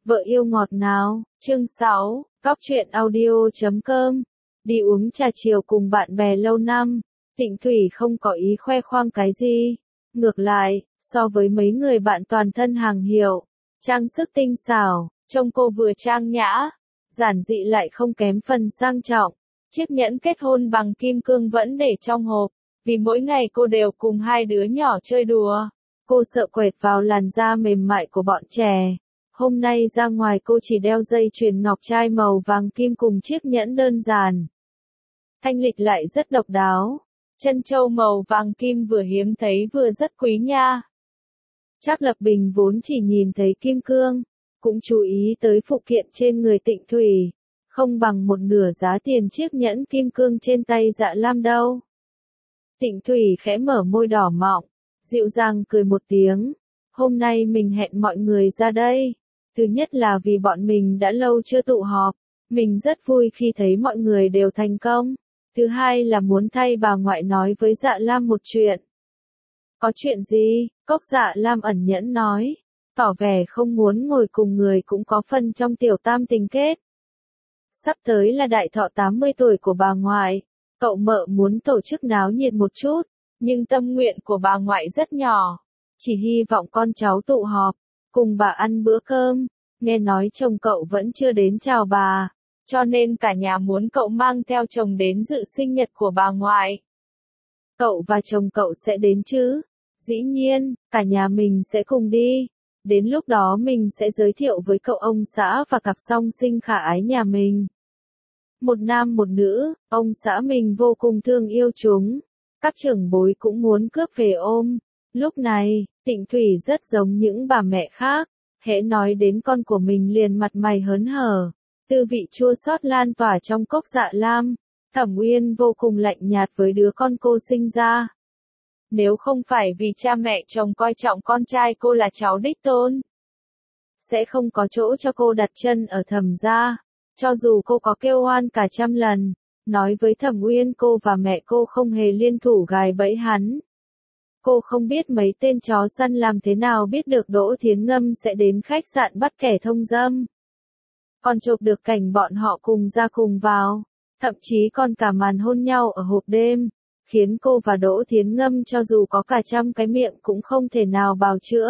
Vợ yêu ngọt ngào, chương 6, Góc truyện audio.com. Đi uống trà chiều cùng bạn bè lâu năm, Tịnh Thủy không có ý khoe khoang cái gì. Ngược lại, so với mấy người bạn toàn thân hàng hiệu, trang sức tinh xảo, trông cô vừa trang nhã, giản dị lại không kém phần sang trọng. Chiếc nhẫn kết hôn bằng kim cương vẫn để trong hộp, vì mỗi ngày cô đều cùng hai đứa nhỏ chơi đùa. Cô sợ quệt vào làn da mềm mại của bọn trẻ. Hôm nay ra ngoài cô chỉ đeo dây chuyền ngọc trai màu vàng kim cùng chiếc nhẫn đơn giản. Thanh lịch lại rất độc đáo. Chân châu màu vàng kim vừa hiếm thấy vừa rất quý nha. Trác Lập Bình vốn chỉ nhìn thấy kim cương, cũng chú ý tới phụ kiện trên người Tịnh Thủy, không bằng một nửa giá tiền chiếc nhẫn kim cương trên tay Dạ Lam đâu. Tịnh Thủy khẽ mở môi đỏ mọng, dịu dàng cười một tiếng. Hôm nay mình hẹn mọi người ra đây. Thứ nhất là vì bọn mình đã lâu chưa tụ họp, mình rất vui khi thấy mọi người đều thành công. Thứ hai là muốn thay bà ngoại nói với Dạ Lam một chuyện. Có chuyện gì? Cốc Dạ Lam ẩn nhẫn nói, tỏ vẻ không muốn ngồi cùng người cũng có phần trong tiểu tam tình kết. Sắp tới là đại thọ 80 tuổi của bà ngoại, cậu mợ muốn tổ chức náo nhiệt một chút, nhưng tâm nguyện của bà ngoại rất nhỏ, chỉ hy vọng con cháu tụ họp, cùng bà ăn bữa cơm. Nghe nói chồng cậu vẫn chưa đến chào bà, cho nên cả nhà muốn cậu mang theo chồng đến dự sinh nhật của bà ngoại. Cậu và chồng cậu sẽ đến chứ? Dĩ nhiên, cả nhà mình sẽ cùng đi. Đến lúc đó mình sẽ giới thiệu với cậu ông xã và cặp song sinh khả ái nhà mình. Một nam một nữ, ông xã mình vô cùng thương yêu chúng. Các trưởng bối cũng muốn cướp về ôm. Lúc này, Tịnh Thủy rất giống những bà mẹ khác. Hễ nói đến con của mình liền mặt mày hớn hở. Tư vị chua xót lan tỏa trong Cốc Dạ Lam. Thẩm Uyên vô cùng lạnh nhạt với đứa con cô sinh ra. Nếu không phải vì cha mẹ chồng coi trọng con trai cô là cháu đích tôn, sẽ không có chỗ cho cô đặt chân ở Thẩm gia. Cho dù cô có kêu oan cả trăm lần, nói với Thẩm Uyên cô và mẹ cô không hề liên thủ gài bẫy hắn. Cô không biết mấy tên chó săn làm thế nào biết được Đỗ Thiến Ngâm sẽ đến khách sạn bắt kẻ thông dâm. Còn chụp được cảnh bọn họ cùng ra cùng vào, thậm chí còn cả màn hôn nhau ở hộp đêm, khiến cô và Đỗ Thiến Ngâm cho dù có cả trăm cái miệng cũng không thể nào bào chữa.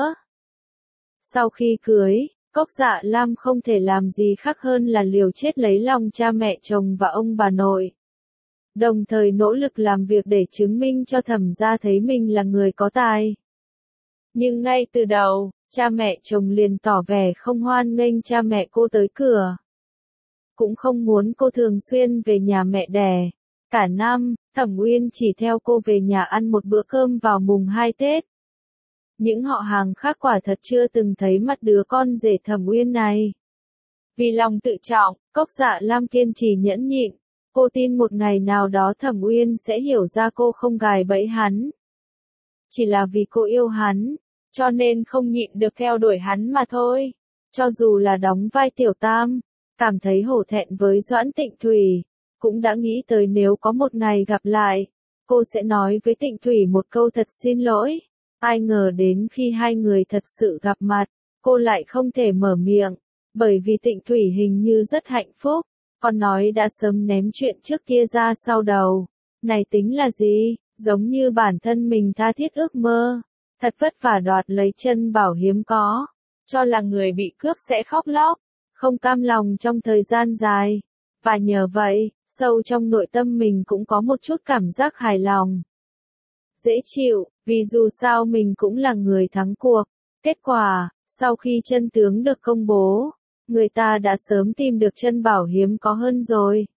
Sau khi cưới, Cốc Dạ Lam không thể làm gì khác hơn là liều chết lấy lòng cha mẹ chồng và ông bà nội. Đồng thời nỗ lực làm việc để chứng minh cho Thẩm gia thấy mình là người có tài. Nhưng ngay từ đầu, cha mẹ chồng liền tỏ vẻ không hoan nghênh cha mẹ cô tới cửa. Cũng không muốn cô thường xuyên về nhà mẹ đẻ. Cả năm, Thẩm Uyên chỉ theo cô về nhà ăn một bữa cơm vào mùng 2 Tết. Những họ hàng khác quả thật chưa từng thấy mặt đứa con rể Thẩm Uyên này. Vì lòng tự trọng, Cốc Dạ Lam kiên trì nhẫn nhịn. Cô tin một ngày nào đó Thẩm Uyên sẽ hiểu ra cô không gài bẫy hắn. Chỉ là vì cô yêu hắn, cho nên không nhịn được theo đuổi hắn mà thôi. Cho dù là đóng vai tiểu tam, cảm thấy hổ thẹn với Doãn Tịnh Thủy, cũng đã nghĩ tới nếu có một ngày gặp lại, cô sẽ nói với Tịnh Thủy một câu thật xin lỗi. Ai ngờ đến khi hai người thật sự gặp mặt, cô lại không thể mở miệng, bởi vì Tịnh Thủy hình như rất hạnh phúc. Con nói đã sớm ném chuyện trước kia ra sau đầu. Này tính là gì? Giống như bản thân mình tha thiết ước mơ. Thật vất vả đoạt lấy chân bảo hiếm có. Cho là người bị cướp sẽ khóc lóc. Không cam lòng trong thời gian dài. Và nhờ vậy, sâu trong nội tâm mình cũng có một chút cảm giác hài lòng. Dễ chịu, vì dù sao mình cũng là người thắng cuộc. Kết quả, sau khi chân tướng được công bố, người ta đã sớm tìm được chân bảo hiếm có hơn rồi.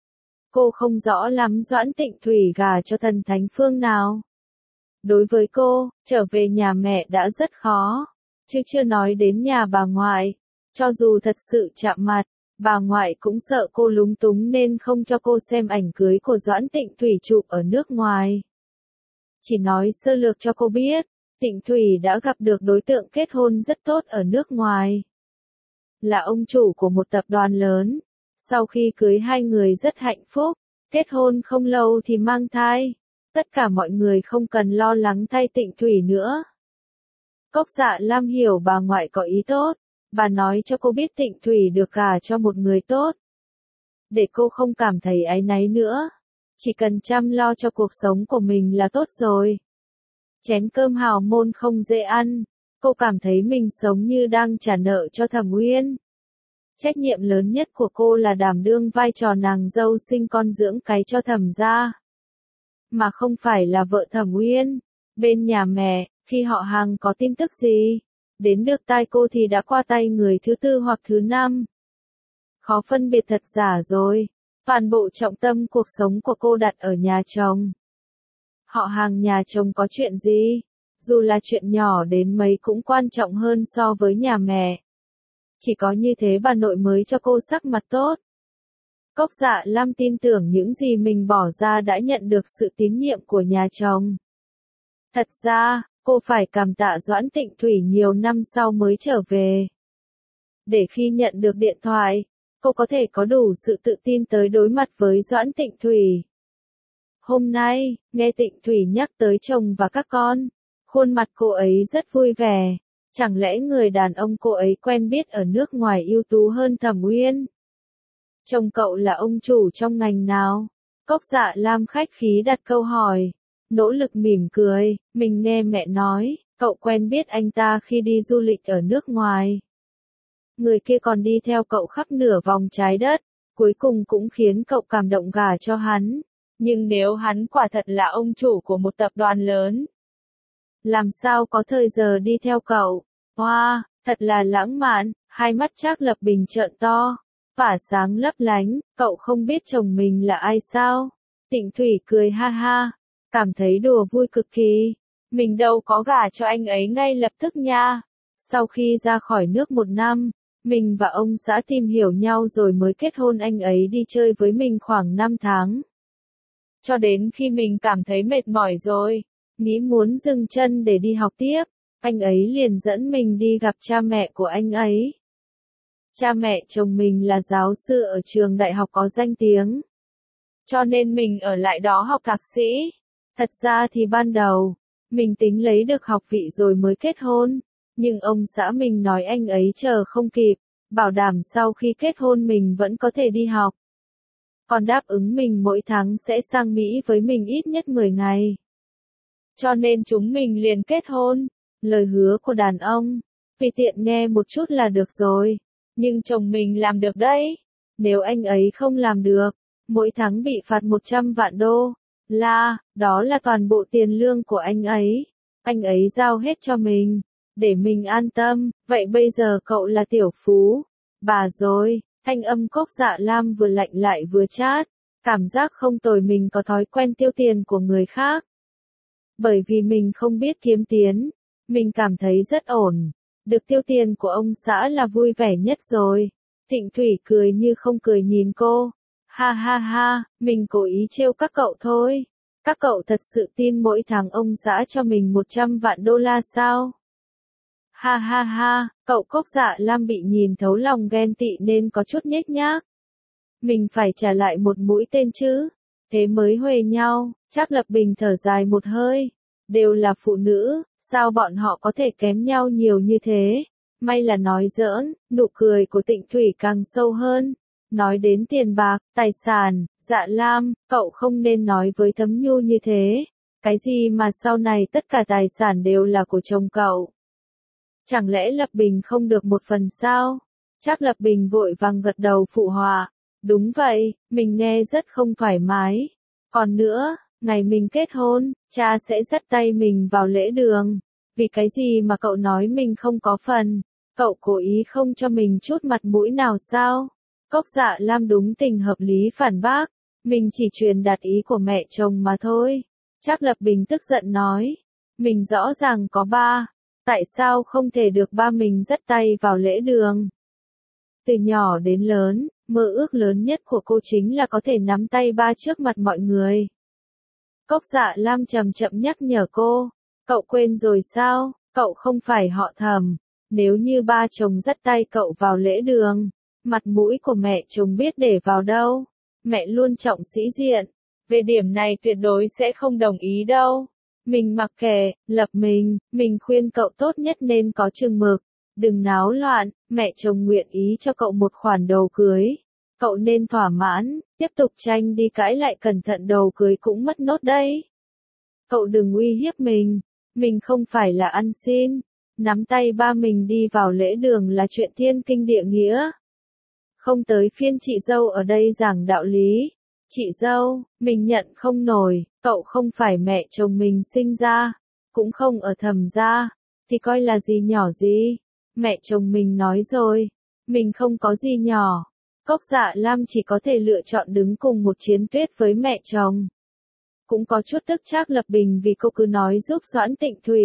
Cô không rõ lắm Doãn Tịnh Thủy gả cho thần thánh phương nào. Đối với cô, trở về nhà mẹ đã rất khó, chứ chưa nói đến nhà bà ngoại. Cho dù thật sự chạm mặt, bà ngoại cũng sợ cô lúng túng nên không cho cô xem ảnh cưới của Doãn Tịnh Thủy chụp ở nước ngoài. Chỉ nói sơ lược cho cô biết, Tịnh Thủy đã gặp được đối tượng kết hôn rất tốt ở nước ngoài. Là ông chủ của một tập đoàn lớn. Sau khi cưới hai người rất hạnh phúc, kết hôn không lâu thì mang thai. Tất cả mọi người không cần lo lắng thay Tịnh Thủy nữa. Cốc Dạ Lam hiểu bà ngoại có ý tốt, Bà nói cho cô biết Tịnh Thủy được gả cho một người tốt. Để cô không cảm thấy áy náy nữa. Chỉ cần chăm lo cho cuộc sống của mình là tốt rồi. Chén cơm hào môn không dễ ăn. Cô cảm thấy mình sống như đang trả nợ cho Thẩm Uyên. Trách nhiệm lớn nhất của cô là đảm đương vai trò nàng dâu sinh con dưỡng cái cho Thẩm gia. Mà không phải là vợ Thẩm Uyên. Bên nhà mẹ, khi họ hàng có tin tức gì, đến được tai cô thì đã qua tay người thứ tư hoặc thứ năm. Khó phân biệt thật giả rồi. Toàn bộ trọng tâm cuộc sống của cô đặt ở nhà chồng. Họ hàng nhà chồng có chuyện gì, dù là chuyện nhỏ đến mấy cũng quan trọng hơn so với nhà mẹ. Chỉ có như thế bà nội mới cho cô sắc mặt tốt. Cốc Dạ Lam tin tưởng những gì mình bỏ ra đã nhận được sự tín nhiệm của nhà chồng. Thật ra, cô phải cảm tạ Doãn Tịnh Thủy nhiều năm sau mới trở về. Để khi nhận được điện thoại, cô có thể có đủ sự tự tin tới đối mặt với Doãn Tịnh Thủy. Hôm nay, nghe Tịnh Thủy nhắc tới chồng và các con, khuôn mặt cô ấy rất vui vẻ. Chẳng lẽ người đàn ông cô ấy quen biết ở nước ngoài ưu tú hơn Thẩm Uyên? Chồng cậu là ông chủ trong ngành nào? Cốc Dạ Lam khách khí đặt câu hỏi. Nỗ lực mỉm cười, mình nghe mẹ nói, cậu quen biết anh ta khi đi du lịch ở nước ngoài. Người kia còn đi theo cậu khắp nửa vòng trái đất, cuối cùng cũng khiến cậu cảm động gả cho hắn. Nhưng nếu hắn quả thật là ông chủ của một tập đoàn lớn, làm sao có thời giờ đi theo cậu? Wow, thật là lãng mạn, hai mắt Trác Lập Bình trợn to, tỏa sáng lấp lánh, cậu không biết chồng mình là ai sao? Tịnh Thủy cười ha ha, cảm thấy đùa vui cực kỳ. Mình đâu có gả cho anh ấy ngay lập tức nha. Sau khi ra khỏi nước 1 năm, mình và ông xã tìm hiểu nhau rồi mới kết hôn, anh ấy đi chơi với mình khoảng 5 tháng. Cho đến khi mình cảm thấy mệt mỏi rồi, nghĩ muốn dừng chân để đi học tiếp, anh ấy liền dẫn mình đi gặp cha mẹ của anh ấy. Cha mẹ chồng mình là giáo sư ở trường đại học có danh tiếng. Cho nên mình ở lại đó học thạc sĩ. Thật ra thì ban đầu, mình tính lấy được học vị rồi mới kết hôn. Nhưng ông xã mình nói anh ấy chờ không kịp, bảo đảm sau khi kết hôn mình vẫn có thể đi học. Còn đáp ứng mình mỗi tháng sẽ sang Mỹ với mình ít nhất 10 ngày. Cho nên chúng mình liền kết hôn. Lời hứa của đàn ông, tùy tiện nghe một chút là được rồi. Nhưng chồng mình làm được đấy. Nếu anh ấy không làm được, mỗi tháng bị phạt 100 vạn đô la, đó là toàn bộ tiền lương của anh ấy. Anh ấy giao hết cho mình, để mình an tâm. Vậy bây giờ cậu là tiểu phú bà rồi. Thanh âm Cốc Dạ Lam vừa lạnh lại vừa chát. Cảm giác không tồi, mình có thói quen tiêu tiền của người khác. Bởi vì mình không biết kiếm tiền, mình cảm thấy rất ổn. Được tiêu tiền của ông xã là vui vẻ nhất rồi. Tịnh Thủy cười như không cười nhìn cô. Ha ha ha, mình cố ý trêu các cậu thôi. Các cậu thật sự tin mỗi tháng ông xã cho mình 100 vạn đô la sao? Ha ha ha, cậu Cốc Dạ Lam bị nhìn thấu lòng ghen tị nên có chút nhếch nhác. Mình phải trả lại một mũi tên chứ. Thế mới huề nhau. Trác Lập Bình thở dài một hơi. Đều là phụ nữ, sao bọn họ có thể kém nhau nhiều như thế? May là nói giỡn. Nụ cười của Tịnh Thủy càng sâu hơn. Nói đến tiền bạc, tài sản, Dạ Lam, cậu không nên nói với Thấm Nhu như thế. Cái gì mà sau này tất cả tài sản đều là của chồng cậu? Chẳng lẽ Lập Bình không được một phần sao? Trác Lập Bình vội vàng gật đầu phụ họa. Đúng vậy, mình nghe rất không thoải mái. Còn nữa, ngày mình kết hôn, cha sẽ dắt tay mình vào lễ đường. Vì cái gì mà cậu nói mình không có phần? Cậu cố ý không cho mình chút mặt mũi nào sao? Cốc Dạ Lam đúng tình hợp lý phản bác. Mình chỉ truyền đạt ý của mẹ chồng mà thôi. Trác Lập Bình tức giận nói. Mình rõ ràng có ba. Tại sao không thể được ba mình dắt tay vào lễ đường? Từ nhỏ đến lớn, mơ ước lớn nhất của cô chính là có thể nắm tay ba trước mặt mọi người. Cốc Dạ Lam chậm chậm nhắc nhở cô. Cậu quên rồi sao? Cậu không phải họ Thẩm. Nếu như ba chồng dắt tay cậu vào lễ đường, mặt mũi của mẹ chồng biết để vào đâu. Mẹ luôn trọng sĩ diện. Về điểm này tuyệt đối sẽ không đồng ý đâu. Mình mặc kệ, Lập mình khuyên cậu tốt nhất nên có chừng mực. Đừng náo loạn, mẹ chồng nguyện ý cho cậu một khoản đầu cưới. Cậu nên thỏa mãn, tiếp tục tranh đi cãi lại cẩn thận đầu cưới cũng mất nốt đấy. Cậu đừng uy hiếp mình không phải là ăn xin. Nắm tay ba mình đi vào lễ đường là chuyện thiên kinh địa nghĩa. Không tới phiên chị dâu ở đây giảng đạo lý. Chị dâu, mình nhận không nổi, cậu không phải mẹ chồng mình sinh ra, cũng không ở Thẩm gia, thì coi là gì nhỏ gì. Mẹ chồng mình nói rồi, mình không có gì nhỏ. Cốc Dạ Lam chỉ có thể lựa chọn đứng cùng một chiến tuyết với mẹ chồng. Cũng có chút tức Trác Lập Bình vì cô cứ nói giúp Doãn Tịnh Thủy.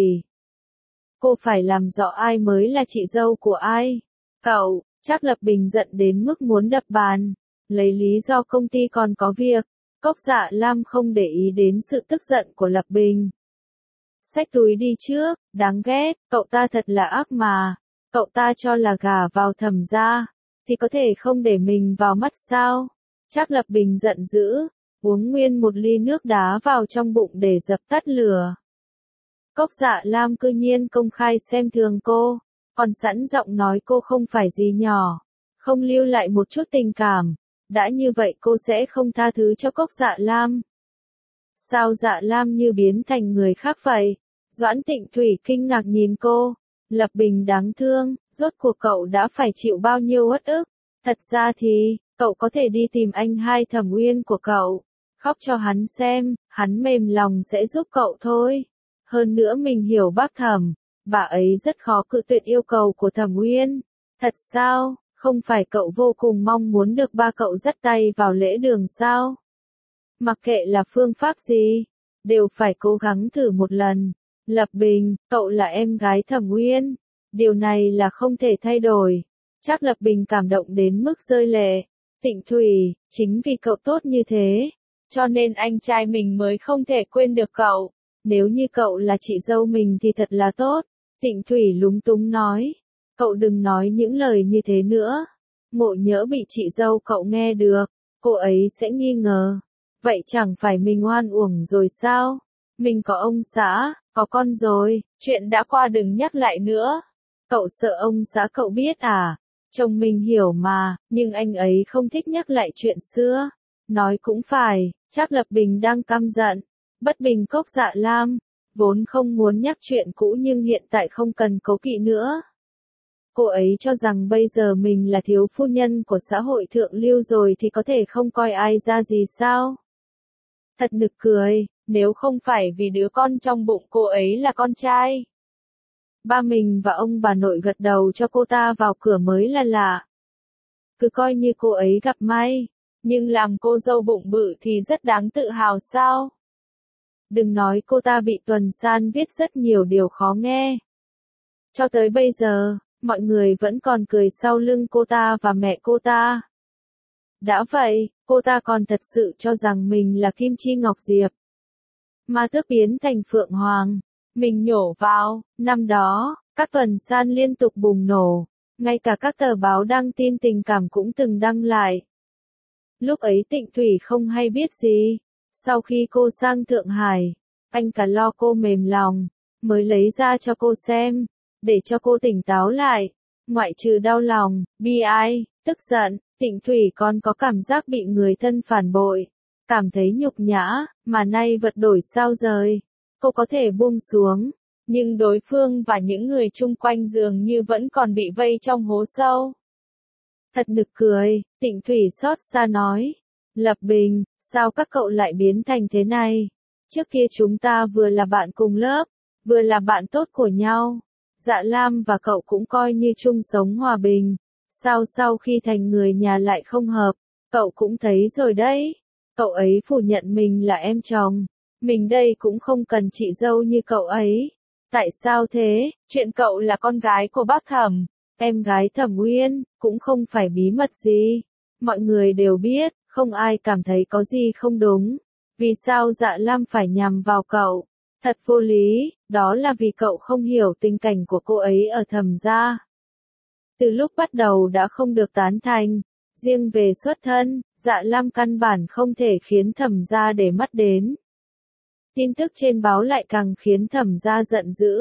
Cô phải làm rõ ai mới là chị dâu của ai. Cậu, Trác Lập Bình giận đến mức muốn đập bàn. Lấy lý do công ty còn có việc. Cốc Dạ Lam không để ý đến sự tức giận của Lập Bình. Xách túi đi trước, đáng ghét, cậu ta thật là ác mà. Cậu ta cho là gả vào Thẩm gia, thì có thể không để mình vào mắt sao? Trác Lập Bình giận dữ, uống nguyên một ly nước đá vào trong bụng để dập tắt lửa. Cốc Dạ Lam cư nhiên công khai xem thường cô, còn sẵn giọng nói cô không phải gì nhỏ, không lưu lại một chút tình cảm. Đã như vậy cô sẽ không tha thứ cho Cốc Dạ Lam. Sao Dạ Lam như biến thành người khác vậy? Doãn Tịnh Thủy kinh ngạc nhìn cô. Lập Bình đáng thương, rốt cuộc cậu đã phải chịu bao nhiêu uất ức. Thật ra thì, cậu có thể đi tìm anh hai Thẩm Uyên của cậu. Khóc cho hắn xem, hắn mềm lòng sẽ giúp cậu thôi. Hơn nữa mình hiểu bác Thẩm, bà ấy rất khó cự tuyệt yêu cầu của Thẩm Uyên. Thật sao, không phải cậu vô cùng mong muốn được ba cậu dắt tay vào lễ đường sao? Mặc kệ là phương pháp gì, đều phải cố gắng thử một lần. Lập Bình, cậu là em gái Thẩm Uyên. Điều này là không thể thay đổi. Trác Lập Bình cảm động đến mức rơi lệ. Tịnh Thủy, chính vì cậu tốt như thế, cho nên anh trai mình mới không thể quên được cậu. Nếu như cậu là chị dâu mình thì thật là tốt. Tịnh Thủy lúng túng nói. Cậu đừng nói những lời như thế nữa. Ngộ nhỡ bị chị dâu cậu nghe được, cô ấy sẽ nghi ngờ. Vậy chẳng phải mình oan uổng rồi sao? Mình có ông xã, có con rồi, chuyện đã qua đừng nhắc lại nữa. Cậu sợ ông xã cậu biết à? Chồng mình hiểu mà, nhưng anh ấy không thích nhắc lại chuyện xưa. Nói cũng phải, Trác Lập Bình đang căm giận. Bất bình Cốc Dạ Lam, vốn không muốn nhắc chuyện cũ nhưng hiện tại không cần cố kỵ nữa. Cô ấy cho rằng bây giờ mình là thiếu phu nhân của xã hội thượng lưu rồi thì có thể không coi ai ra gì sao? Thật nực cười, nếu không phải vì đứa con trong bụng cô ấy là con trai. Ba mình và ông bà nội gật đầu cho cô ta vào cửa mới là lạ. Cứ coi như cô ấy gặp may, nhưng làm cô dâu bụng bự thì rất đáng tự hào sao? Đừng nói cô ta bị Tuần San viết rất nhiều điều khó nghe. Cho tới bây giờ, mọi người vẫn còn cười sau lưng cô ta và mẹ cô ta. Đã vậy, cô ta còn thật sự cho rằng mình là Kim Chi Ngọc Diệp. Ma Tước biến thành Phượng Hoàng. Mình nhổ vào, năm đó, các Tuần San liên tục bùng nổ. Ngay cả các tờ báo đăng tin tình cảm cũng từng đăng lại. Lúc ấy Tịnh Thủy không hay biết gì. Sau khi cô sang Thượng Hải, anh cả lo cô mềm lòng, mới lấy ra cho cô xem, để cho cô tỉnh táo lại. Ngoại trừ đau lòng, bi ai, tức giận, Tịnh Thủy còn có cảm giác bị người thân phản bội, cảm thấy nhục nhã, mà nay vật đổi sao rời. Cô có thể buông xuống, nhưng đối phương và những người chung quanh dường như vẫn còn bị vây trong hố sâu. Thật nực cười, Tịnh Thủy xót xa nói. Lập Bình, sao các cậu lại biến thành thế này? Trước kia chúng ta vừa là bạn cùng lớp, vừa là bạn tốt của nhau. Dạ Lam và cậu cũng coi như chung sống hòa bình. Sao sau khi thành người nhà lại không hợp? Cậu cũng thấy rồi đấy. Cậu ấy phủ nhận mình là em chồng. Mình đây cũng không cần chị dâu như cậu ấy. Tại sao thế? Chuyện cậu là con gái của bác Thẩm, em gái Thẩm Uyên, cũng không phải bí mật gì. Mọi người đều biết, không ai cảm thấy có gì không đúng. Vì sao Dạ Lam phải nhằm vào cậu? Thật vô lý, đó là vì cậu không hiểu tình cảnh của cô ấy ở Thẩm gia. Từ lúc bắt đầu đã không được tán thành, riêng về xuất thân, Dạ Lam căn bản không thể khiến Thẩm gia để mắt đến. Tin tức trên báo lại càng khiến Thẩm gia giận dữ.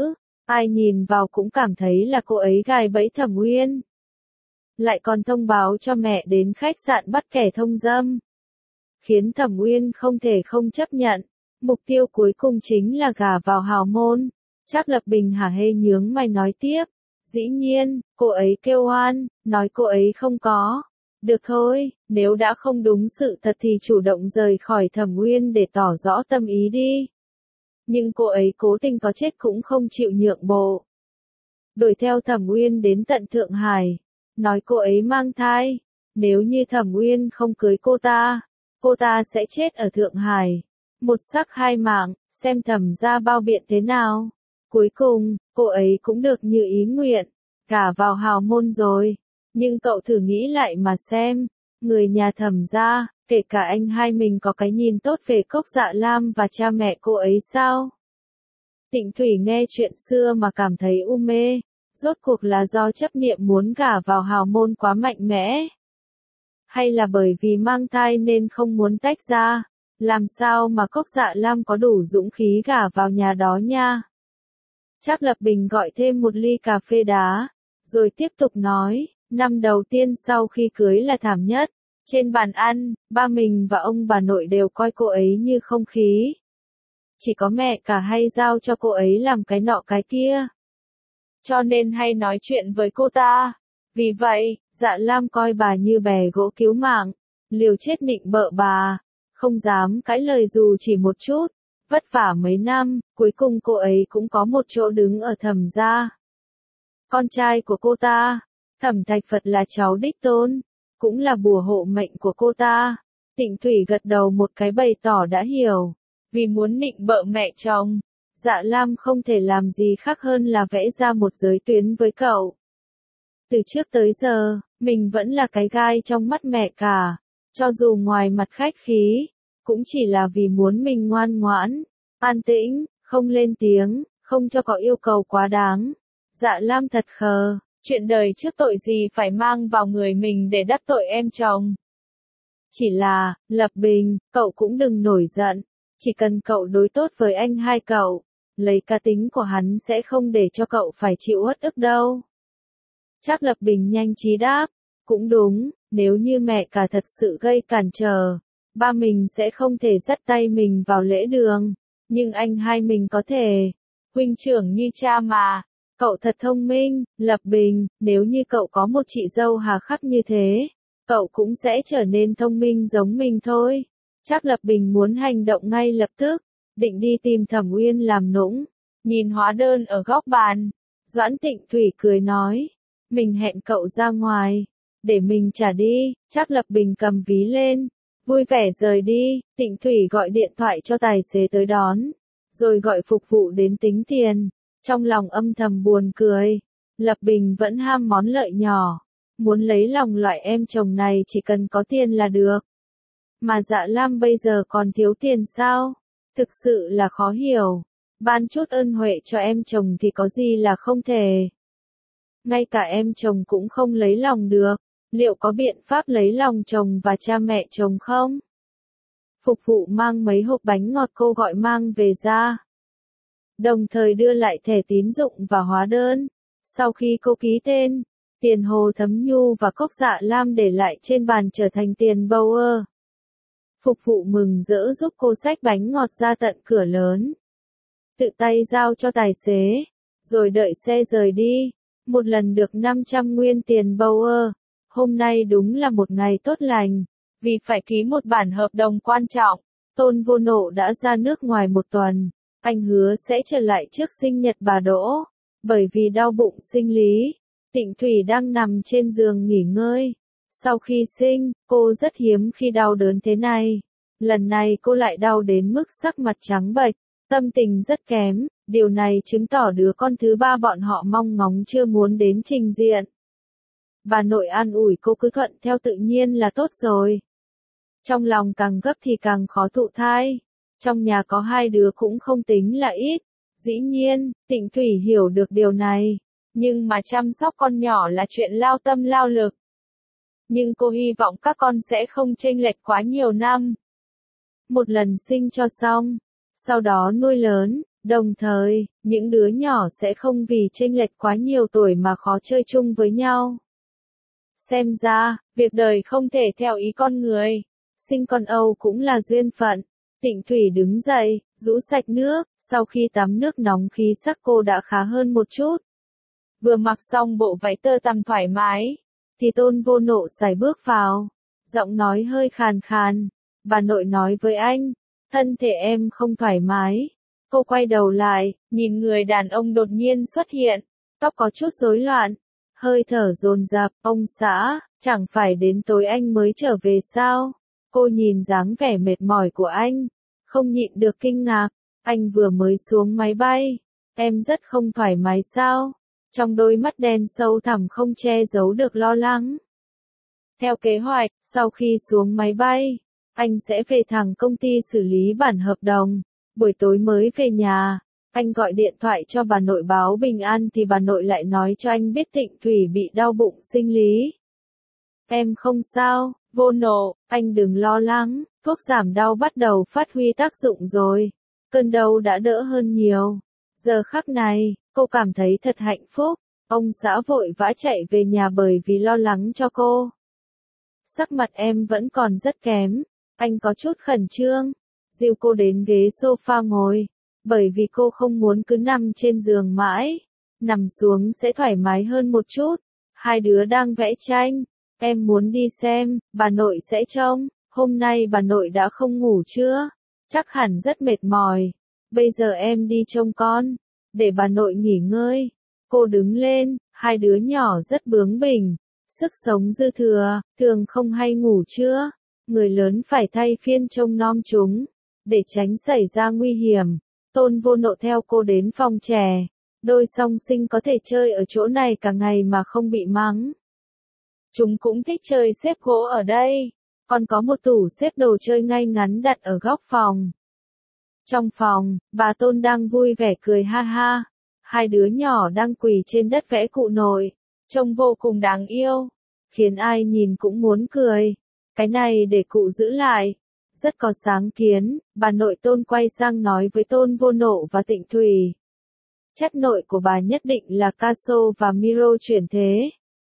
Ai nhìn vào cũng cảm thấy là cô ấy gài bẫy Thẩm Uyên. Lại còn thông báo cho mẹ đến khách sạn bắt kẻ thông dâm. Khiến Thẩm Uyên không thể không chấp nhận. Mục tiêu cuối cùng chính là gả vào hào môn. Trác Lập Bình hả hê nhướng mày nói tiếp. Dĩ nhiên, cô ấy kêu oan, nói cô ấy không có. Được thôi, nếu đã không đúng sự thật thì chủ động rời khỏi Thẩm Uyên để tỏ rõ tâm ý đi. Nhưng cô ấy cố tình có chết cũng không chịu nhượng bộ. Đuổi theo Thẩm Uyên đến tận Thượng Hải. Nói cô ấy mang thai. Nếu như Thẩm Uyên không cưới cô ta sẽ chết ở Thượng Hải. Một sắc hai mạng, xem Thẩm gia bao biện thế nào. Cuối cùng, cô ấy cũng được như ý nguyện. Gả vào hào môn rồi. Nhưng cậu thử nghĩ lại mà xem. Người nhà Thẩm gia, kể cả anh hai mình có cái nhìn tốt về Cốc Dạ Lam và cha mẹ cô ấy sao? Tịnh Thủy nghe chuyện xưa mà cảm thấy mê. Rốt cuộc là do chấp niệm muốn gả vào hào môn quá mạnh mẽ? Hay là bởi vì mang thai nên không muốn tách ra? Làm sao mà Cốc Dạ Lam có đủ dũng khí gả vào nhà đó nha? Trác Lập Bình gọi thêm một ly cà phê đá, rồi tiếp tục nói, năm đầu tiên sau khi cưới là thảm nhất. Trên bàn ăn, ba mình và ông bà nội đều coi cô ấy như không khí. Chỉ có mẹ cả hay giao cho cô ấy làm cái nọ cái kia. Cho nên hay nói chuyện với cô ta. Vì vậy, Dạ Lam coi bà như bè gỗ cứu mạng, liều chết nịnh bợ bà, không dám cãi lời dù chỉ một chút. Vất vả mấy năm, cuối cùng cô ấy cũng có một chỗ đứng ở Thẩm gia. Con trai của cô ta, Thẩm Thạch Phật là cháu đích tôn, cũng là bùa hộ mệnh của cô ta. Tịnh Thủy gật đầu một cái bày tỏ đã hiểu. Vì muốn nịnh bợ mẹ chồng, Dạ Lam không thể làm gì khác hơn là vẽ ra một giới tuyến với cậu. Từ trước tới giờ, mình vẫn là cái gai trong mắt mẹ cả. Cho dù ngoài mặt khách khí, cũng chỉ là vì muốn mình ngoan ngoãn, an tĩnh, không lên tiếng, không cho có yêu cầu quá đáng. Dạ Lam thật khờ, chuyện đời trước tội gì phải mang vào người mình để đắc tội em chồng. Chỉ là, Lập Bình, cậu cũng đừng nổi giận, chỉ cần cậu đối tốt với anh hai cậu, lấy cá tính của hắn sẽ không để cho cậu phải chịu uất ức đâu. Trác Lập Bình nhanh trí đáp, cũng đúng, nếu như mẹ cả thật sự gây cản trở, ba mình sẽ không thể dắt tay mình vào lễ đường, nhưng anh hai mình có thể. Huynh trưởng như cha mà, cậu thật thông minh, Lập Bình, nếu như cậu có một chị dâu hà khắc như thế, cậu cũng sẽ trở nên thông minh giống mình thôi. Trác Lập Bình muốn hành động ngay lập tức, định đi tìm Thẩm Uyên làm nũng. Nhìn hóa đơn ở góc bàn, Doãn Tịnh Thủy cười nói, mình hẹn cậu ra ngoài, để mình trả đi. Trác Lập Bình cầm ví lên, vui vẻ rời đi. Tịnh Thủy gọi điện thoại cho tài xế tới đón, rồi gọi phục vụ đến tính tiền. Trong lòng âm thầm buồn cười, Lập Bình vẫn ham món lợi nhỏ, muốn lấy lòng loại em chồng này chỉ cần có tiền là được. Mà Dạ Lam bây giờ còn thiếu tiền sao? Thực sự là khó hiểu. Ban chút ơn huệ cho em chồng thì có gì là không thể. Ngay cả em chồng cũng không lấy lòng được, liệu có biện pháp lấy lòng chồng và cha mẹ chồng không? Phục vụ mang mấy hộp bánh ngọt cô gọi mang về ra. Đồng thời đưa lại thẻ tín dụng và hóa đơn. Sau khi cô ký tên, tiền Hồ Thấm Nhu và Cốc Dạ Lam để lại trên bàn trở thành tiền Bauer. Phục vụ mừng rỡ giúp cô xách bánh ngọt ra tận cửa lớn. Tự tay giao cho tài xế, rồi đợi xe rời đi. Một lần được 500 nguyên tiền Bauer. Hôm nay đúng là một ngày tốt lành, vì phải ký một bản hợp đồng quan trọng. Tôn Vô Nộ đã ra nước ngoài một tuần, anh hứa sẽ trở lại trước sinh nhật bà Đỗ. Bởi vì đau bụng sinh lý, Tịnh Thủy đang nằm trên giường nghỉ ngơi. Sau khi sinh, cô rất hiếm khi đau đớn thế này. Lần này cô lại đau đến mức sắc mặt trắng bệch, tâm tình rất kém. Điều này chứng tỏ đứa con thứ ba bọn họ mong ngóng chưa muốn đến trình diện. Bà nội an ủi cô cứ thuận theo tự nhiên là tốt rồi. Trong lòng càng gấp thì càng khó thụ thai. Trong nhà có hai đứa cũng không tính là ít. Dĩ nhiên, Tịnh Thủy hiểu được điều này. Nhưng mà chăm sóc con nhỏ là chuyện lao tâm lao lực. Nhưng cô hy vọng các con sẽ không chênh lệch quá nhiều năm. Một lần sinh cho xong, sau đó nuôi lớn, Đồng thời, những đứa nhỏ sẽ không vì chênh lệch quá nhiều tuổi mà khó chơi chung với nhau. Xem ra, việc đời không thể theo ý con người. Sinh con Âu cũng là duyên phận. Tịnh Thủy đứng dậy, rũ sạch nước, sau khi tắm nước nóng khí sắc cô đã khá hơn một chút. Vừa mặc xong bộ váy tơ tằm thoải mái, thì Tôn Vô Nộ sải bước vào. Giọng nói hơi khàn khàn. Bà nội nói với anh, thân thể em không thoải mái. Cô quay đầu lại, nhìn người đàn ông đột nhiên xuất hiện. Tóc có chút rối loạn. Hơi thở dồn dập, ông xã, chẳng phải đến tối anh mới trở về sao? Cô nhìn dáng vẻ mệt mỏi của anh, không nhịn được kinh ngạc, anh vừa mới xuống máy bay, em rất không thoải mái sao? Trong đôi mắt đen sâu thẳm không che giấu được lo lắng. Theo kế hoạch, sau khi xuống máy bay, anh sẽ về thẳng công ty xử lý bản hợp đồng, buổi tối mới về nhà. Anh gọi điện thoại cho bà nội báo bình an thì bà nội lại nói cho anh biết Tịnh Thủy bị đau bụng sinh lý. Em không sao, Vô Nộ, anh đừng lo lắng, thuốc giảm đau bắt đầu phát huy tác dụng rồi. Cơn đau đã đỡ hơn nhiều. Giờ khắc này, cô cảm thấy thật hạnh phúc. Ông xã vội vã chạy về nhà bởi vì lo lắng cho cô. Sắc mặt em vẫn còn rất kém, anh có chút khẩn trương. Dìu cô đến ghế sofa ngồi. Bởi vì cô không muốn cứ nằm trên giường mãi, nằm xuống sẽ thoải mái hơn một chút. Hai đứa đang vẽ tranh, em muốn đi xem, bà nội sẽ trông. Hôm nay bà nội đã không ngủ chưa? Chắc hẳn rất mệt mỏi. Bây giờ em đi trông con, để bà nội nghỉ ngơi. Cô đứng lên, hai đứa nhỏ rất bướng bỉnh, sức sống dư thừa, thường không hay ngủ trưa. Người lớn phải thay phiên trông nom chúng, để tránh xảy ra nguy hiểm. Tôn Vô Nộ theo cô đến phòng trẻ. Đôi song sinh có thể chơi ở chỗ này cả ngày mà không bị mắng. Chúng cũng thích chơi xếp gỗ ở đây. Còn có một tủ xếp đồ chơi ngay ngắn đặt ở góc phòng. Trong phòng, bà Tôn đang vui vẻ cười ha ha. Hai đứa nhỏ đang quỳ trên đất vẽ cụ nội. Trông vô cùng đáng yêu. Khiến ai nhìn cũng muốn cười. Cái này để cụ giữ lại. Rất có sáng kiến, bà nội Tôn quay sang nói với Tôn Vô Nộ và Tịnh Thủy. Chất nội của bà nhất định là Kaso và Miro chuyển thế.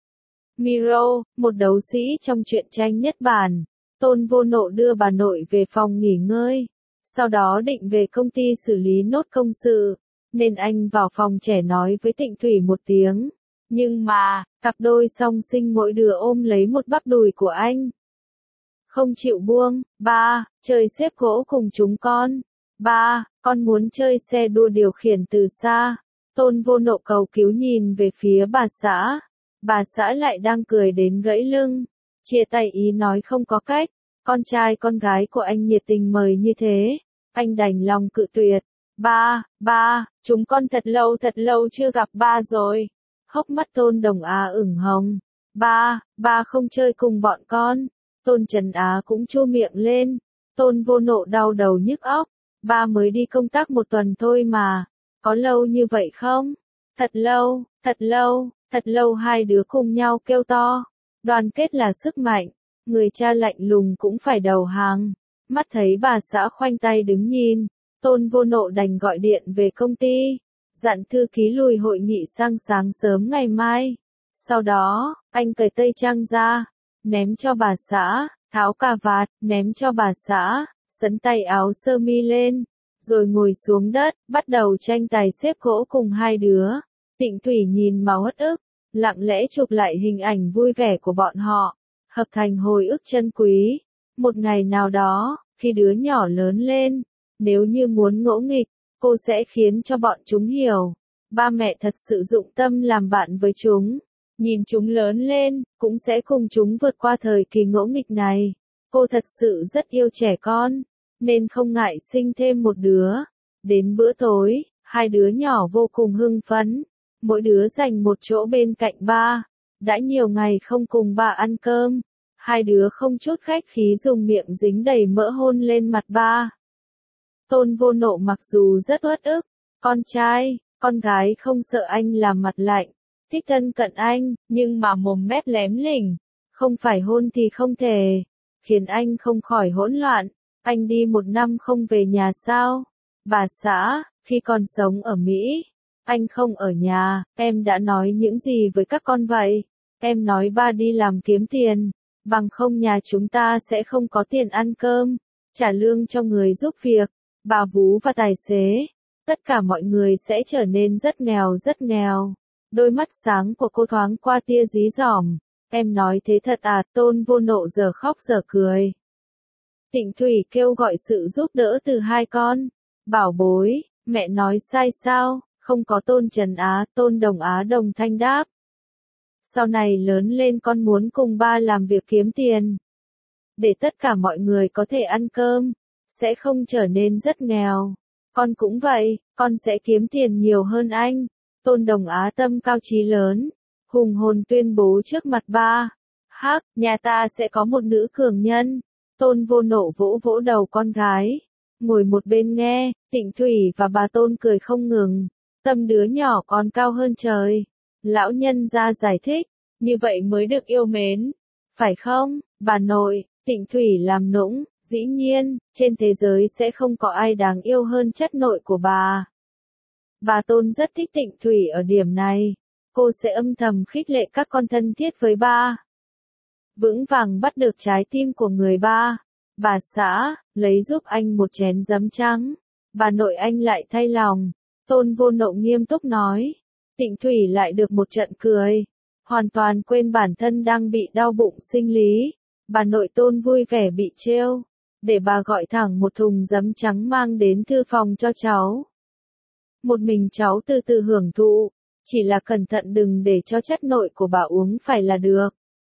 Miro, một đấu sĩ trong truyện tranh Nhất Bản. Tôn Vô Nộ đưa bà nội về phòng nghỉ ngơi. Sau đó định về công ty xử lý nốt công sự. Nên anh vào phòng trẻ nói với Tịnh Thủy một tiếng. Nhưng mà, cặp đôi song sinh mỗi đứa ôm lấy một bắp đùi của anh. Không chịu buông. Ba, chơi xếp gỗ cùng chúng con. Ba, con muốn chơi xe đua điều khiển từ xa. Tôn Vô Nộ cầu cứu nhìn về phía bà xã. Bà xã lại đang cười đến gãy lưng. Chia tay ý nói không có cách. Con trai con gái của anh nhiệt tình mời như thế. Anh đành lòng cự tuyệt. Ba, chúng con thật lâu chưa gặp ba rồi. Hốc mắt Tôn Đồng Á ửng hồng. Ba không chơi cùng bọn con. Tôn Trần Á cũng chua miệng lên. Tôn Vô Nộ đau đầu nhức óc. Ba mới đi công tác một tuần thôi mà. Có lâu như vậy không? Thật lâu hai đứa cùng nhau kêu to. Đoàn kết là sức mạnh. Người cha lạnh lùng cũng phải đầu hàng. Mắt thấy bà xã khoanh tay đứng nhìn. Tôn Vô Nộ đành gọi điện về công ty. Dặn thư ký lùi hội nghị sang sáng sớm ngày mai. Sau đó, anh cởi tây trang ra. Ném cho bà xã, tháo cà vạt, ném cho bà xã, sấn tay áo sơ mi lên, rồi ngồi xuống đất, bắt đầu tranh tài xếp gỗ cùng hai đứa. Tịnh Thủy nhìn mà uất ức, lặng lẽ chụp lại hình ảnh vui vẻ của bọn họ, hợp thành hồi ức chân quý. Một ngày nào đó, khi đứa nhỏ lớn lên, nếu như muốn ngỗ nghịch, cô sẽ khiến cho bọn chúng hiểu. Ba mẹ thật sự dụng tâm làm bạn với chúng. Nhìn chúng lớn lên, cũng sẽ cùng chúng vượt qua thời kỳ ngỗ nghịch này. Cô thật sự rất yêu trẻ con, nên không ngại sinh thêm một đứa. Đến bữa tối, hai đứa nhỏ vô cùng hưng phấn. Mỗi đứa dành một chỗ bên cạnh ba. Đã nhiều ngày không cùng ba ăn cơm. Hai đứa không chút khách khí dùng miệng dính đầy mỡ hôn lên mặt ba. Tôn Vô Nộ mặc dù rất uất ức, con trai, con gái không sợ anh làm mặt lạnh. Thích thân cận anh, nhưng mà mồm mép lém lỉnh. Không phải hôn thì không thể. Khiến anh không khỏi hỗn loạn. Anh đi một năm không về nhà sao? Bà xã, Khi còn sống ở Mỹ, anh không ở nhà, em đã nói những gì với các con vậy? Em nói ba đi làm kiếm tiền, bằng không nhà chúng ta sẽ không có tiền ăn cơm, trả lương cho người giúp việc, bà vú và tài xế. Tất cả mọi người sẽ trở nên rất nghèo rất nghèo. Đôi mắt sáng của cô thoáng qua tia dí dỏm. Em nói thế thật à? Tôn Vô Nộ giờ khóc giờ cười. Tịnh Thủy kêu gọi sự giúp đỡ từ hai con. Bảo bối, mẹ nói sai sao? Không có Tôn Trần Á, Tôn Đồng Á đồng thanh đáp. Sau này lớn lên con muốn cùng ba làm việc kiếm tiền. Để tất cả mọi người có thể ăn cơm, sẽ không trở nên rất nghèo. Con cũng vậy, con sẽ kiếm tiền nhiều hơn anh. Tôn Đồng Á tâm cao chí lớn, hùng hồn tuyên bố trước mặt ba. Hắc, nhà ta sẽ có một nữ cường nhân. Tôn Vô Nộ vỗ vỗ đầu con gái. Ngồi một bên nghe, Tịnh Thủy và bà Tôn cười không ngừng. Tâm đứa nhỏ còn cao hơn trời. Lão nhân ra giải thích, như vậy mới được yêu mến. Phải không, bà nội? Tịnh Thủy làm nũng, dĩ nhiên, trên thế giới sẽ không có ai đáng yêu hơn chất nội của bà. Bà Tôn rất thích Tịnh Thủy ở điểm này. Cô sẽ âm thầm khích lệ các con thân thiết với ba. Vững vàng bắt được trái tim của người ba. Bà xã, lấy giúp anh một chén giấm trắng. Bà nội anh lại thay lòng. Tôn Vô Nộ nghiêm túc nói. Tịnh Thủy lại được một trận cười. Hoàn toàn quên bản thân đang bị đau bụng sinh lý. Bà nội Tôn vui vẻ bị trêu. Để bà gọi thẳng một thùng giấm trắng mang đến thư phòng cho cháu. Một mình cháu từ từ hưởng thụ. Chỉ là cẩn thận đừng để cho chất nội của bà uống phải là được.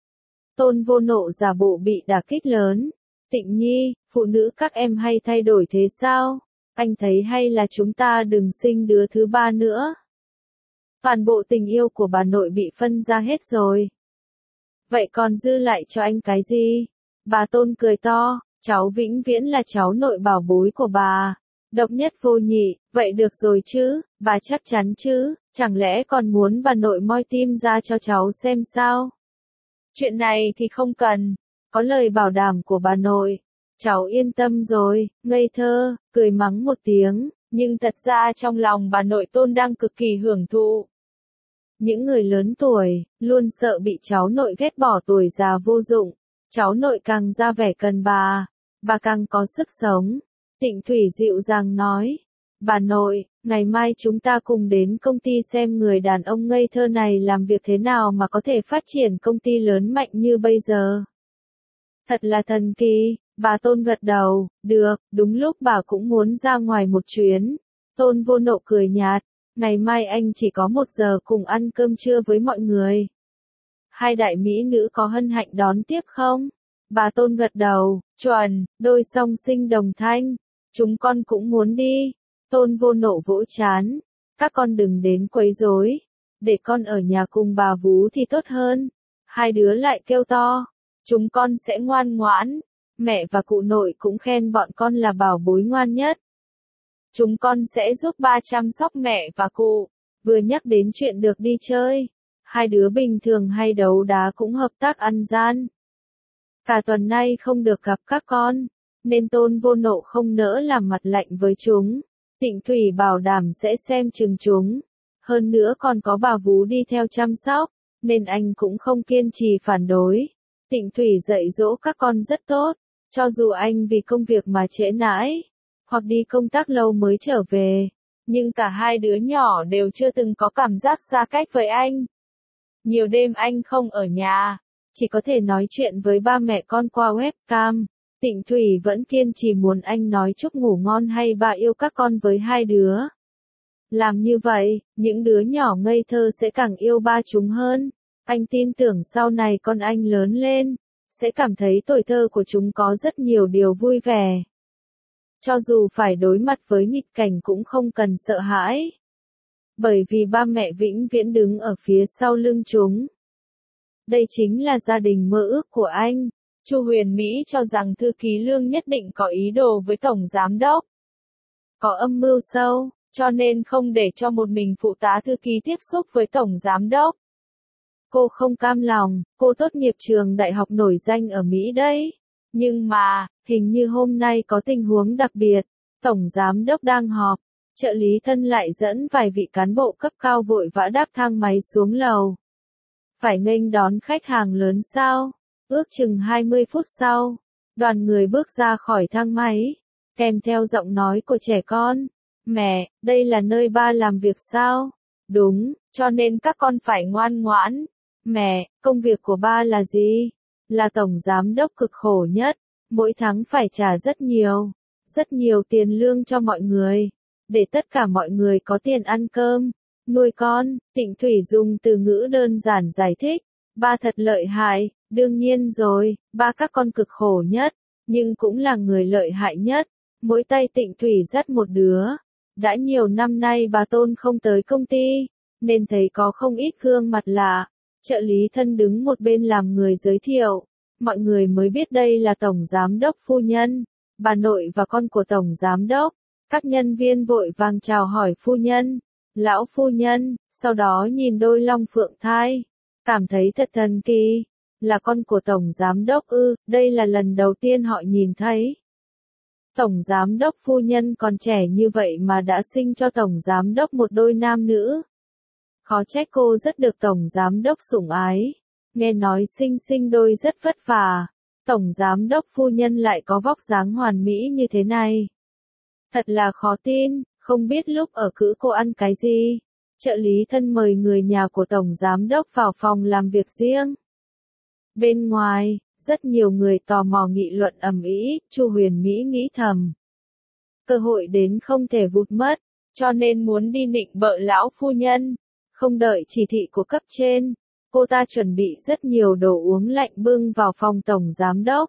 Tôn Vô Nộ giả bộ bị đả kích lớn. Tịnh Nhi, phụ nữ các em hay thay đổi thế sao? Anh thấy hay là chúng ta đừng sinh đứa thứ ba nữa. Toàn bộ tình yêu của bà nội bị phân ra hết rồi. Vậy còn dư lại cho anh cái gì? Bà Tôn cười to, cháu vĩnh viễn là cháu nội bảo bối của bà. Độc nhất vô nhị, vậy được rồi chứ, bà chắc chắn chứ, chẳng lẽ còn muốn bà nội moi tim ra cho cháu xem sao? Chuyện này thì không cần, có lời bảo đảm của bà nội. Cháu yên tâm rồi, ngây thơ, cười mắng một tiếng, nhưng thật ra trong lòng bà nội Tôn đang cực kỳ hưởng thụ. Những người lớn tuổi, luôn sợ bị cháu nội ghét bỏ tuổi già vô dụng. Cháu nội càng ra vẻ cần bà càng có sức sống. Tịnh Thủy dịu dàng nói. Bà nội, ngày mai chúng ta cùng đến công ty xem người đàn ông ngây thơ này làm việc thế nào mà có thể phát triển công ty lớn mạnh như bây giờ. Thật là thần kỳ, bà Tôn gật đầu, được, đúng lúc bà cũng muốn ra ngoài một chuyến. Tôn Vô Nộ cười nhạt, ngày mai anh chỉ có 1 giờ cùng ăn cơm trưa với mọi người. Hai đại mỹ nữ có hân hạnh đón tiếp không? Bà Tôn gật đầu, chuẩn, đôi song sinh đồng thanh. Chúng con cũng muốn đi. Tôn Vô Nộ vỗ chán. Các con đừng đến quấy rối. Để con ở nhà cùng bà vú thì tốt hơn. Hai đứa lại kêu to. Chúng con sẽ ngoan ngoãn. Mẹ và cụ nội cũng khen bọn con là bảo bối ngoan nhất. Chúng con sẽ giúp ba chăm sóc mẹ và cụ. Vừa nhắc đến chuyện được đi chơi. Hai đứa bình thường hay đấu đá cũng hợp tác ăn gian. Cả tuần nay không được gặp các con, nên Tôn Vô Nộ không nỡ làm mặt lạnh với chúng. Tịnh Thủy bảo đảm sẽ xem chừng chúng. Hơn nữa còn có bà vú đi theo chăm sóc, nên anh cũng không kiên trì phản đối. Tịnh Thủy dạy dỗ các con rất tốt, cho dù anh vì công việc mà trễ nải, hoặc đi công tác lâu mới trở về. Nhưng cả hai đứa nhỏ đều chưa từng có cảm giác xa cách với anh. Nhiều đêm anh không ở nhà, chỉ có thể nói chuyện với ba mẹ con qua webcam. Tịnh Thủy vẫn kiên trì muốn anh nói chúc ngủ ngon hay bà yêu các con với hai đứa. Làm như vậy, những đứa nhỏ ngây thơ sẽ càng yêu ba chúng hơn. Anh tin tưởng sau này con anh lớn lên, sẽ cảm thấy tuổi thơ của chúng có rất nhiều điều vui vẻ. Cho dù phải đối mặt với nghịch cảnh cũng không cần sợ hãi. Bởi vì ba mẹ vĩnh viễn đứng ở phía sau lưng chúng. Đây chính là gia đình mơ ước của anh. Chu Huyền Mỹ cho rằng thư ký Lương nhất định có ý đồ với Tổng Giám Đốc. Có âm mưu sâu, cho nên không để cho một mình phụ tá thư ký tiếp xúc với Tổng Giám Đốc. Cô không cam lòng, cô tốt nghiệp trường đại học nổi danh ở Mỹ đấy. Nhưng mà, hình như hôm nay có tình huống đặc biệt. Tổng Giám Đốc đang họp. Trợ lý thân lại dẫn vài vị cán bộ cấp cao vội vã đáp thang máy xuống lầu. Phải nghênh đón khách hàng lớn sao? Ước chừng 20 phút sau, đoàn người bước ra khỏi thang máy, kèm theo giọng nói của trẻ con. Mẹ, đây là nơi ba làm việc sao? Đúng, cho nên các con phải ngoan ngoãn. Mẹ, công việc của ba là gì? Là tổng giám đốc cực khổ nhất, mỗi tháng phải trả rất nhiều tiền lương cho mọi người, để tất cả mọi người có tiền ăn cơm, nuôi con. Tịnh Thủy dùng từ ngữ đơn giản giải thích. Ba thật lợi hại, đương nhiên rồi, ba các con cực khổ nhất, nhưng cũng là người lợi hại nhất. Mỗi tay Tịnh Thủy dắt một đứa. Đã nhiều năm nay bà Tôn không tới công ty, nên thấy có không ít gương mặt lạ. Trợ lý thân đứng một bên làm người giới thiệu. Mọi người mới biết đây là Tổng Giám đốc phu nhân, bà nội và con của Tổng Giám đốc. Các nhân viên vội vàng chào hỏi phu nhân, lão phu nhân, sau đó nhìn đôi long phượng thai. Cảm thấy thật thần kỳ, là con của Tổng Giám đốc ư, đây là lần đầu tiên họ nhìn thấy. Tổng Giám đốc phu nhân còn trẻ như vậy mà đã sinh cho Tổng Giám đốc một đôi nam nữ. Khó trách cô rất được Tổng Giám đốc sủng ái. Nghe nói sinh đôi rất vất vả. Tổng Giám đốc phu nhân lại có vóc dáng hoàn mỹ như thế này. Thật là khó tin, không biết lúc ở cữ cô ăn cái gì. Trợ lý thân mời người nhà của Tổng Giám đốc vào phòng làm việc riêng. Bên ngoài, rất nhiều người tò mò nghị luận ầm ĩ. Chu Huyền Mỹ nghĩ thầm. Cơ hội đến không thể vụt mất, cho nên muốn đi nịnh bợ lão phu nhân. Không đợi chỉ thị của cấp trên, cô ta chuẩn bị rất nhiều đồ uống lạnh bưng vào phòng Tổng Giám đốc.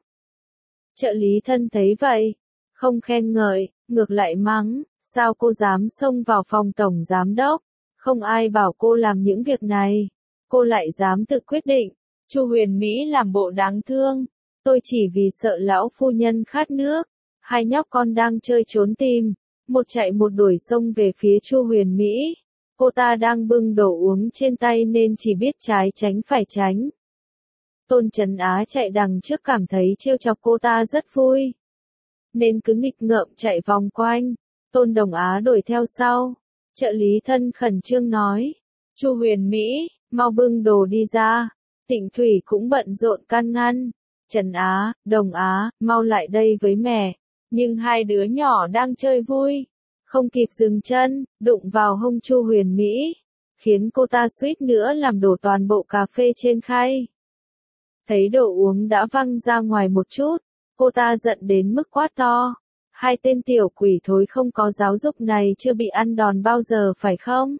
Trợ lý thân thấy vậy, không khen ngợi, ngược lại mắng, sao cô dám xông vào phòng Tổng Giám đốc, không ai bảo cô làm những việc này, cô lại dám tự quyết định. Chu Huyền Mỹ làm bộ đáng thương, tôi chỉ vì sợ lão phu nhân khát nước. Hai nhóc con đang chơi trốn tìm, một chạy một đuổi xông về phía Chu Huyền Mỹ. Cô ta đang bưng đồ uống trên tay nên chỉ biết trái tránh phải tránh. Tôn Trấn Á chạy đằng trước cảm thấy trêu chọc cô ta rất vui, nên cứ nghịch ngợm chạy vòng quanh. Tôn Đồng Á đuổi theo sau. Trợ lý thân khẩn trương nói, Chu Huyền Mỹ, mau bưng đồ đi ra. Tịnh Thủy cũng bận rộn can ngăn. Trấn Á, Đồng Á, mau lại đây với mẹ. Nhưng hai đứa nhỏ đang chơi vui, không kịp dừng chân, đụng vào hông Chu Huyền Mỹ, khiến cô ta suýt nữa làm đổ toàn bộ cà phê trên khay. Thấy đồ uống đã văng ra ngoài một chút, cô ta giận đến mức quát to. Hai tên tiểu quỷ thối không có giáo dục này chưa bị ăn đòn bao giờ phải không?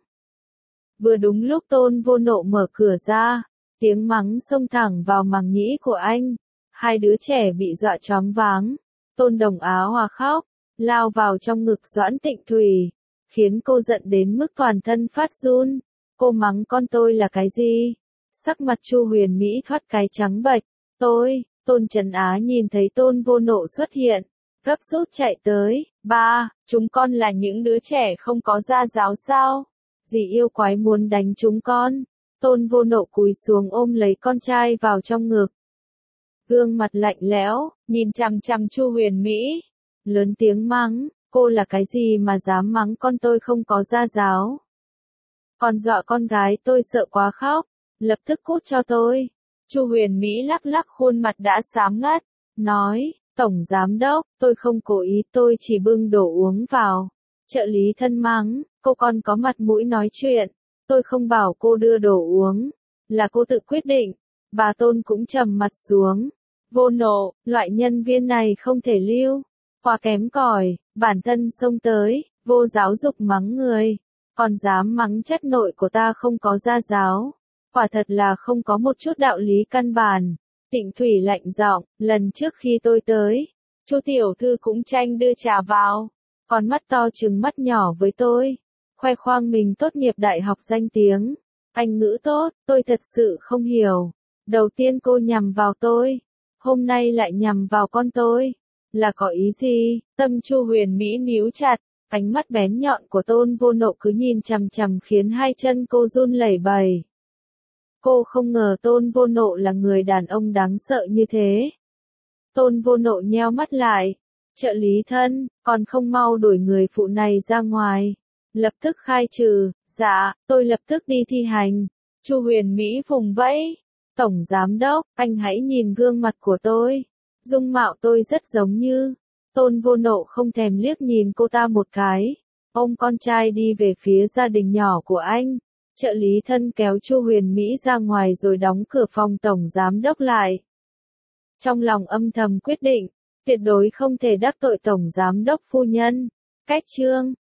Vừa đúng lúc Tôn Vô Nộ mở cửa ra, tiếng mắng xông thẳng vào màng nhĩ của anh. Hai đứa trẻ bị dọa choáng váng. Tôn Đồng Á hòa khóc, lao vào trong ngực Doãn Tịnh Thủy, khiến cô giận đến mức toàn thân phát run. Cô mắng con tôi là cái gì? Sắc mặt Chu Huyền Mỹ thoát cái trắng bệch. Tôn Trấn Á nhìn thấy Tôn Vô Nộ xuất hiện, gấp rút chạy tới. Ba, chúng con là những đứa trẻ không có gia giáo sao? Dì yêu quái muốn đánh chúng con. Tôn Vô Nộ cúi xuống ôm lấy con trai vào trong ngực. Gương mặt lạnh lẽo, nhìn chằm chằm Chu Huyền Mỹ. Lớn tiếng mắng, cô là cái gì mà dám mắng con tôi không có gia giáo? Còn dọa con gái tôi sợ quá khóc, lập tức cút cho tôi. Chu Huyền Mỹ lắc lắc khuôn mặt đã xám ngắt, nói, Tổng Giám đốc, tôi không cố ý, tôi chỉ bưng đồ uống vào. Trợ lý thân mắng, cô còn có mặt mũi nói chuyện, tôi không bảo cô đưa đồ uống, là cô tự quyết định. Bà Tôn cũng trầm mặt xuống. Vô Nộ, loại nhân viên này không thể lưu. Quá kém cỏi, bản thân xông tới, vô giáo dục mắng người, còn dám mắng chất nội của ta không có gia giáo. Quả thật là không có một chút đạo lý căn bản. Tịnh Thủy lạnh giọng, lần trước khi tôi tới, Chu tiểu thư cũng tranh đưa trà vào, còn mắt to trừng mắt nhỏ với tôi, khoe khoang mình tốt nghiệp đại học danh tiếng, Anh ngữ tốt, tôi thật sự không hiểu. Đầu tiên cô nhằm vào tôi, hôm nay lại nhằm vào con tôi, là có ý gì? Tâm Chu Huyền Mỹ níu chặt, ánh mắt bén nhọn của Tôn Vô Nộ cứ nhìn chằm chằm khiến hai chân cô run lẩy bẩy. Cô không ngờ Tôn Vô Nộ là người đàn ông đáng sợ như thế. Tôn Vô Nộ nheo mắt lại, trợ lý thân, còn không mau đuổi người phụ này ra ngoài. Lập tức khai trừ, dạ, tôi lập tức đi thi hành. Chu Huyền Mỹ vùng vẫy. Tổng Giám Đốc, anh hãy nhìn gương mặt của tôi. Dung mạo tôi rất giống như. Tôn Vô Nộ không thèm liếc nhìn cô ta một cái. Ông con trai đi về phía gia đình nhỏ của anh. Trợ lý thân kéo Chu Huyền Mỹ ra ngoài rồi đóng cửa phòng Tổng Giám Đốc lại. Trong lòng âm thầm quyết định, tuyệt đối không thể đắc tội Tổng Giám Đốc phu nhân. Cách chương